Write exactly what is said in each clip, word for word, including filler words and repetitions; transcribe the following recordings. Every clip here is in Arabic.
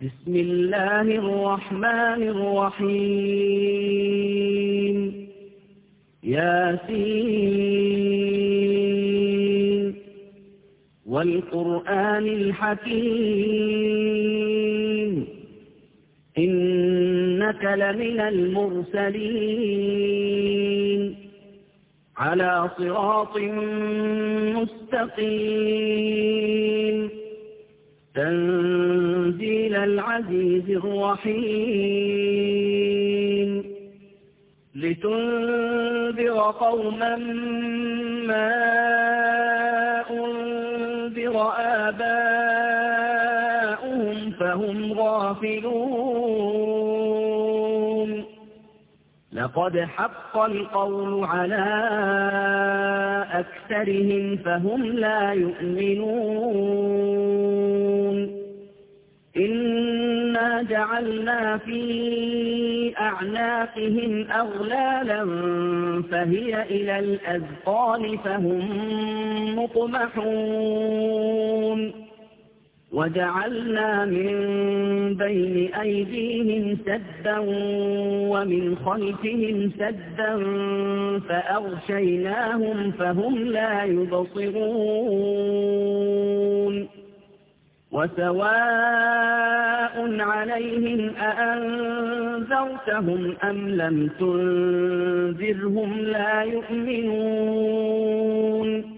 بسم الله الرحمن الرحيم ياسين والقرآن الحكيم إنك لمن المرسلين على صراط مستقيم تنزيل العزيز الرحيم لتنذر قوما ما أنذر آباؤهم فهم غافلون لقد حق القول على أكثرهم فهم لا يؤمنون إنا جعلنا في أعناقهم أغلالا فهي إلى الأذقان فهم مقمحون وجعلنا من بين أيديهم سدا ومن خلفهم سدا فأغشيناهم فهم لا يبصرون وسواء عليهم أأنذرتهم أم لم تنذرهم لا يؤمنون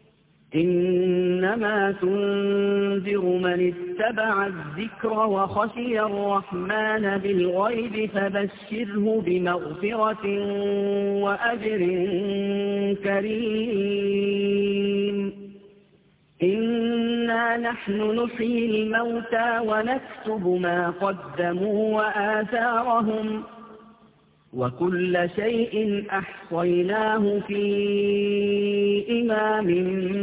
إنما تنذر من اتبع الذكر وخشي الرحمن بالغيب فبشره بمغفرة وأجر كريم إنا نحن نحيي الموتى ونكتب ما قدموا وآثارهم وكل شيء أحصيناه في إمام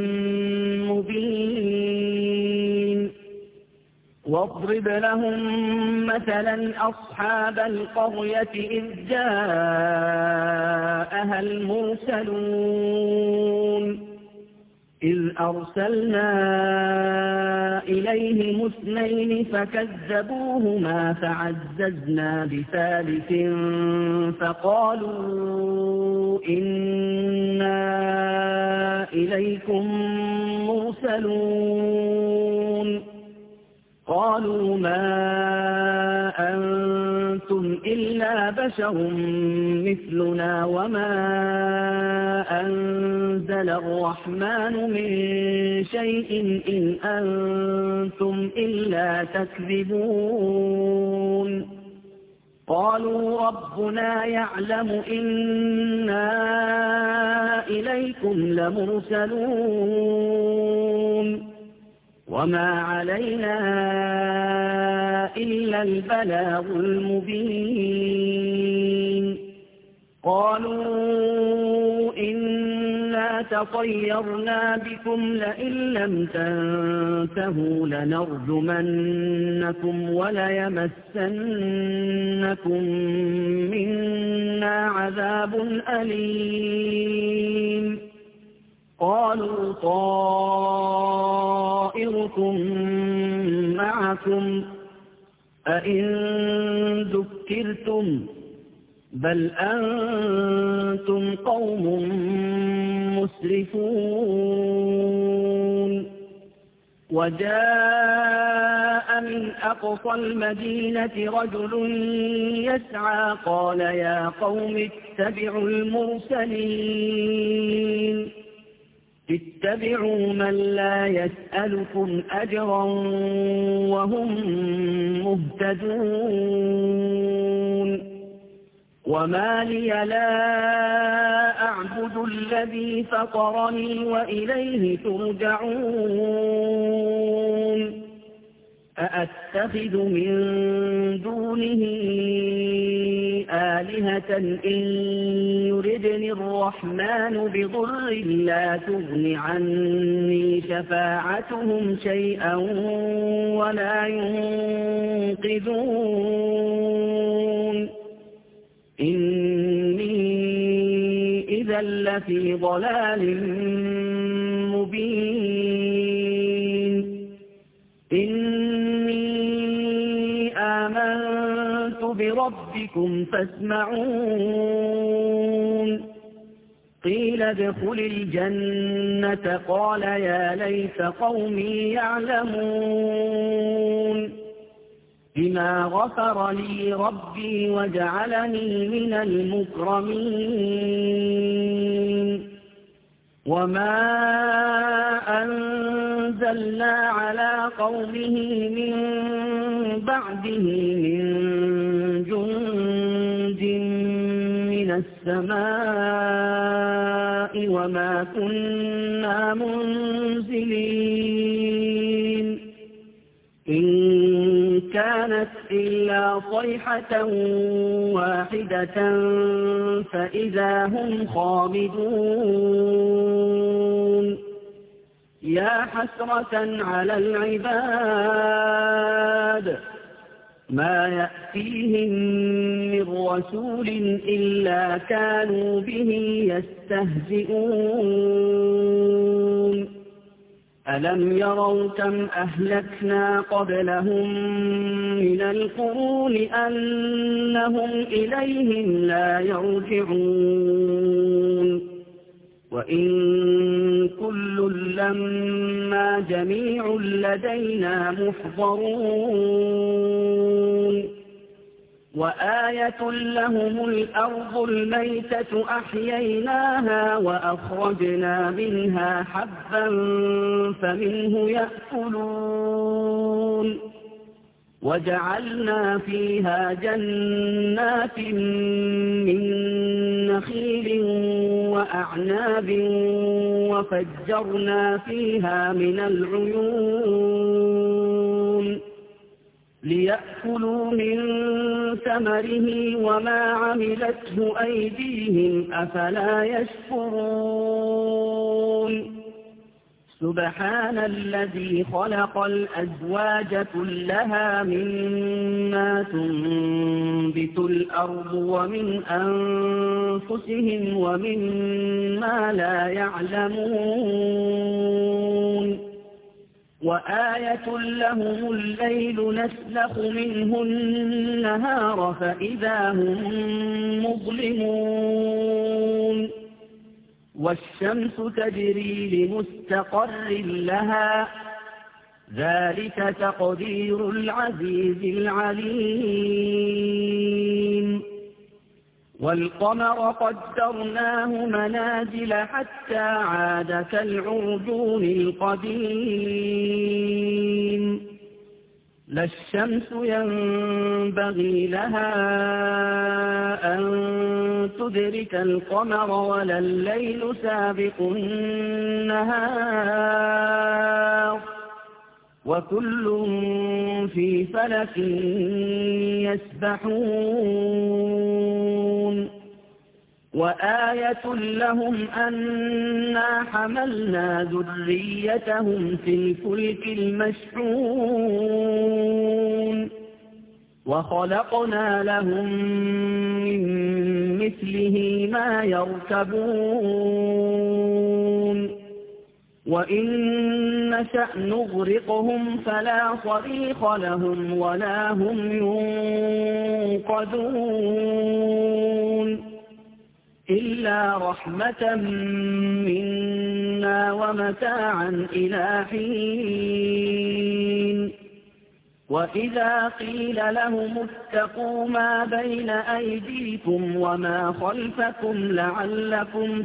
مبين واضرب لهم مثلا أصحاب القرية إذ جاءها المرسلون إذ أرسلنا إليهم اثنين فكذبوهما فعززنا بثالث فقالوا إنا إليكم مرسلون قالوا ما أنتم إلا بشر مثلنا وما أنزل الرحمن من شيء إن أنتم إلا تكذبون قالوا ربنا يعلم إنا إليكم لمرسلون وما علينا إلا البلاغ المبين قالوا إنا تطيرنا بكم لئن لم تنتهوا لنرجمنكم وليمسنكم منا عذاب أليم قالوا طائركم معكم أئن ذكرتم بل أنتم قوم مسرفون وجاء من أقصى المدينة رجل يسعى قال يا قوم اتبعوا المرسلين اتبعوا من لا يسألكم أجرا وهم مهتدون وما لي لا أعبد الذي فطرني وإليه ترجعون أأتخذ من دونه آلهة إن يردني الرحمن بضر لا تغن عني شفاعتهم شيئا ولا ينقذون إني إذا لفي ضلال مبين إني ألست بربكم فاسمعون قيل ادخل الجنة قال يا ليت قومي يعلمون بما غفر لي ربي وجعلني من المكرمين وما أنزلنا على قومه من بعده من جند من السماء وما كنا منزلين إن كانت إلا صيحة واحدة فإذا هم خامدون يا حسرة على العباد ما يأتيهم من رسول إلا كانوا به يستهزئون ألم يروا كم أهلكنا قبلهم من القرون أنهم إليهم لا يرجعون وإن كل لما جميع لدينا محضرون وآية لهم الأرض الميتة أحييناها وأخرجنا منها حبا فمنه يأكلون وجعلنا فيها جنات من نخيل وأعناب وفجرنا فيها من العيون ليأكلوا من ثمره وما عملته أيديهم أفلا يشكرون سبحان الذي خلق الأزواج كلها مما تنبت الأرض ومن أنفسهم ومما لا يعلمون وآية لهم الليل نسلخ منه النهار فإذا هم مظلمون والشمس تجري لمستقر لها ذلك تقدير العزيز العليم والقمر قدرناه منازل حتى عاد كالعرجون القديم لا الشمس ينبغي لها أن تدرك القمر ولا الليل سابق النهار وكل في فلك يسبحون وآية لهم أنا حملنا ذريتهم في الفلك المشحون وخلقنا لهم من مثله ما يركبون وإن نشأ نغرقهم فلا صريخ لهم ولا هم ينقذون إلا رحمة منا ومتاعا إلى حين وإذا قيل لهم اتقوا ما بين أيديكم وما خلفكم لعلكم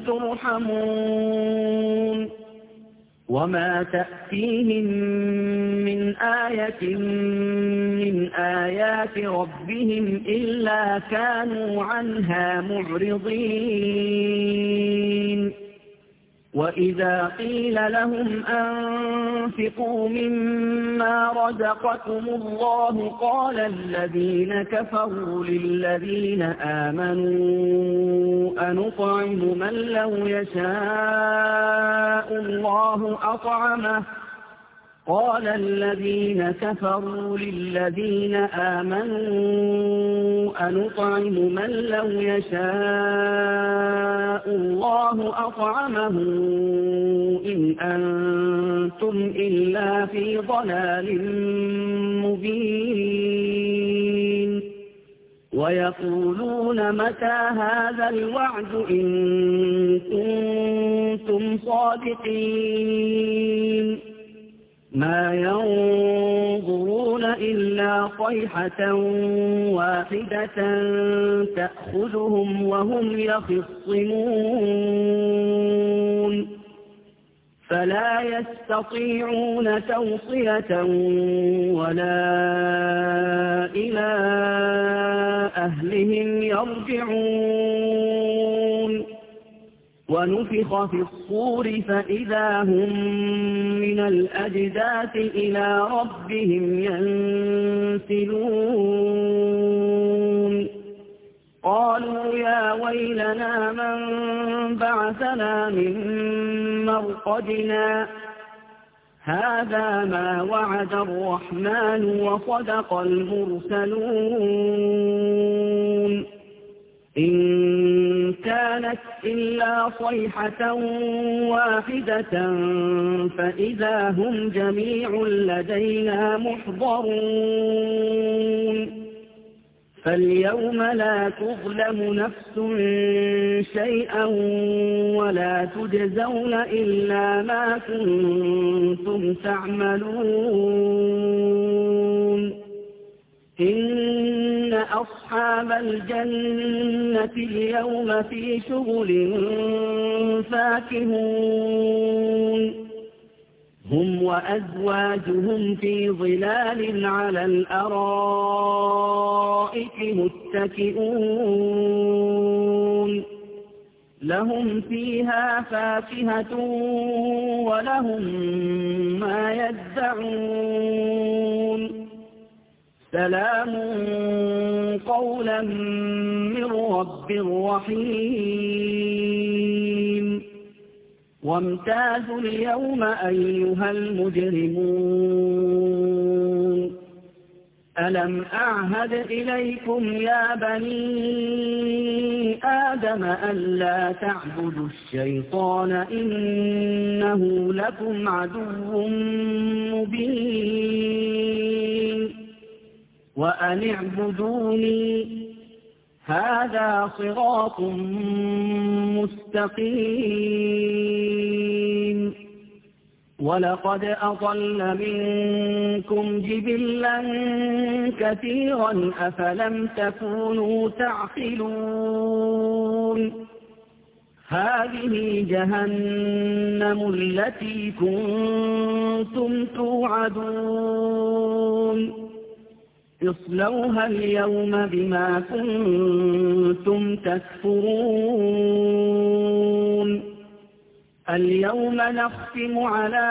ترحمون وما تأتيهم من آية من آيات ربهم إلا كانوا عنها معرضين وإذا قيل لهم أنفقوا مما رزقكم الله قال الذين كفروا للذين آمنوا أنطعم من لو يشاء الله أطعمه قال الذين كفروا للذين آمنوا أنطعم من لو يشاء الله أطعمه إن أنتم إلا في ضلال مبين ويقولون متى هذا الوعد إن كنتم صادقين ما ينظرون إلا صيحة واحدة تأخذهم وهم يخصمون فلا يستطيعون توصية ولا إلى أهلهم يرجعون ونفخ في الصور فإذا هم من الأجداث إلى ربهم ينسلون قالوا يا ويلنا من بعثنا من مرقدنا هذا ما وعد الرحمن وصدق المرسلون إن كانت إلا صيحة واحدة فإذا هم جميع لدينا محضرون فاليوم لا تظلم نفس شيئا ولا تجزون إلا ما كنتم تعملون إن أصحاب الجنة اليوم في شغل فاكهون هم وأزواجهم في ظلال على الأرائك متكئون لهم فيها فاكهة ولهم ما يدعون سلام قولا من رب رحيم وامتازوا اليوم أيها المجرمون ألم أعهد إليكم يا بني آدم ألا تعبدوا الشيطان إنه لكم عدو مبين وأن اعبدوني هذا صراط مستقيم ولقد أضل منكم جبلا كثيرا أفلم تكونوا تعقلون هذه جهنم التي كنتم توعدون اصلوها اليوم بما كنتم تكفرون اليوم نختم على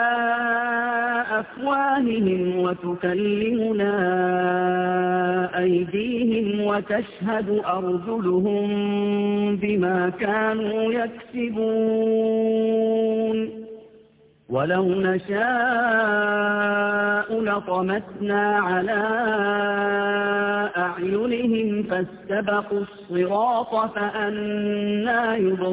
أفواههم وتكلمنا أيديهم وتشهد أرجلهم بما كانوا يكسبون ولو نشاء لطمسنا على أعينهم فاستبقوا الصراط فأنى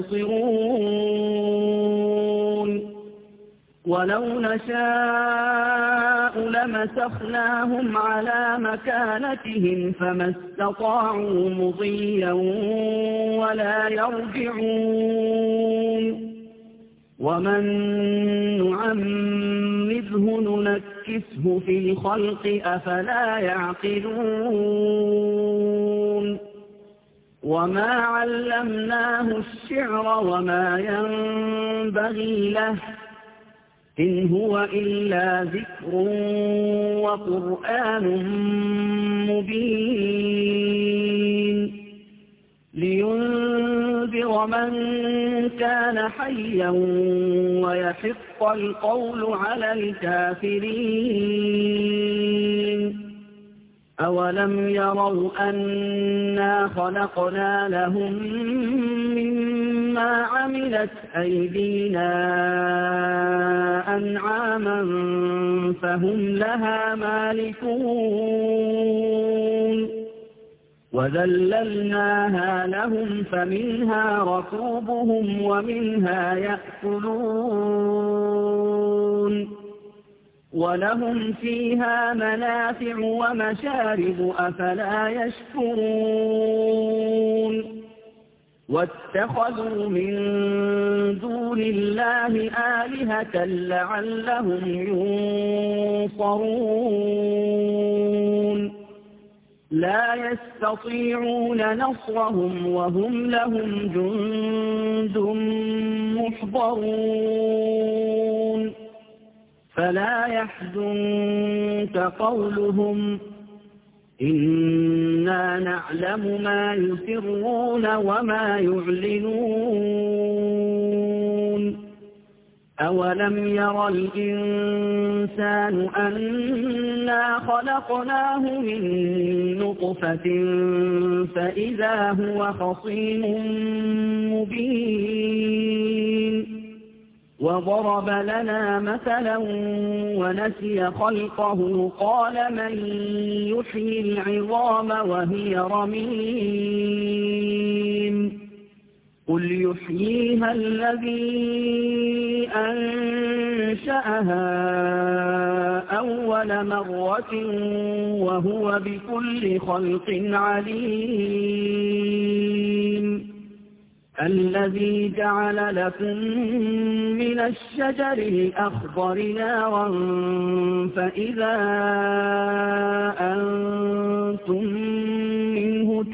يبصرون ولو نشاء لمسخناهم على مكانتهم فما استطاعوا مضيا ولا يرجعون ومن نعمره ننكسه في الخلق أفلا يعقلون وما علمناه الشعر وما ينبغي له إن هو إلا ذكر وقرآن مبين لينذر من كان حيا ويحق القول على الكافرين أولم يروا أنا خلقنا لهم مما عملت أيدينا أنعاما فهم لها مالكون وذللناها لهم فمنها ركوبهم ومنها يأكلون ولهم فيها منافع ومشارب أفلا يشكرون واتخذوا من دون الله آلهة لعلهم ينصرون لا يستطيعون نصرهم وهم لهم جند محضرون فلا يحزنك قولهم إنا نعلم ما يسرون وما يعلنون أولم ير الإنسان أنا خلقناه من نطفة فإذا هو خصيم مبين وضرب لنا مثلا ونسي خلقه قال من يحيي العظام وهي رميم قل يحييها الذي أنشأها أول مرة وهو بكل خلق عليم الذي جعل لكم من الشجر الأخضر نارا فإذا أنتم منه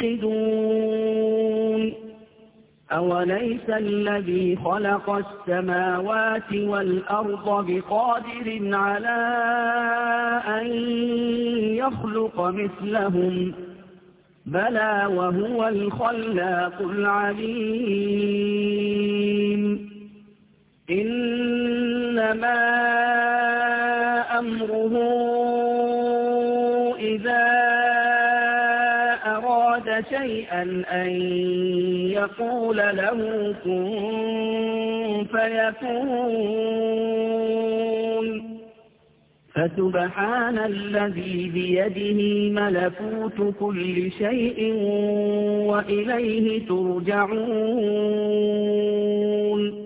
توقدون أوليس الذي خلق السماوات والأرض بقادر على أن يخلق مثلهم بلى وهو الخلاق العليم إنما أمره إذا أراد شيئا أن يقول له كن فيكون فسبحان الذي بيده ملكوت كل شيء وإليه ترجعون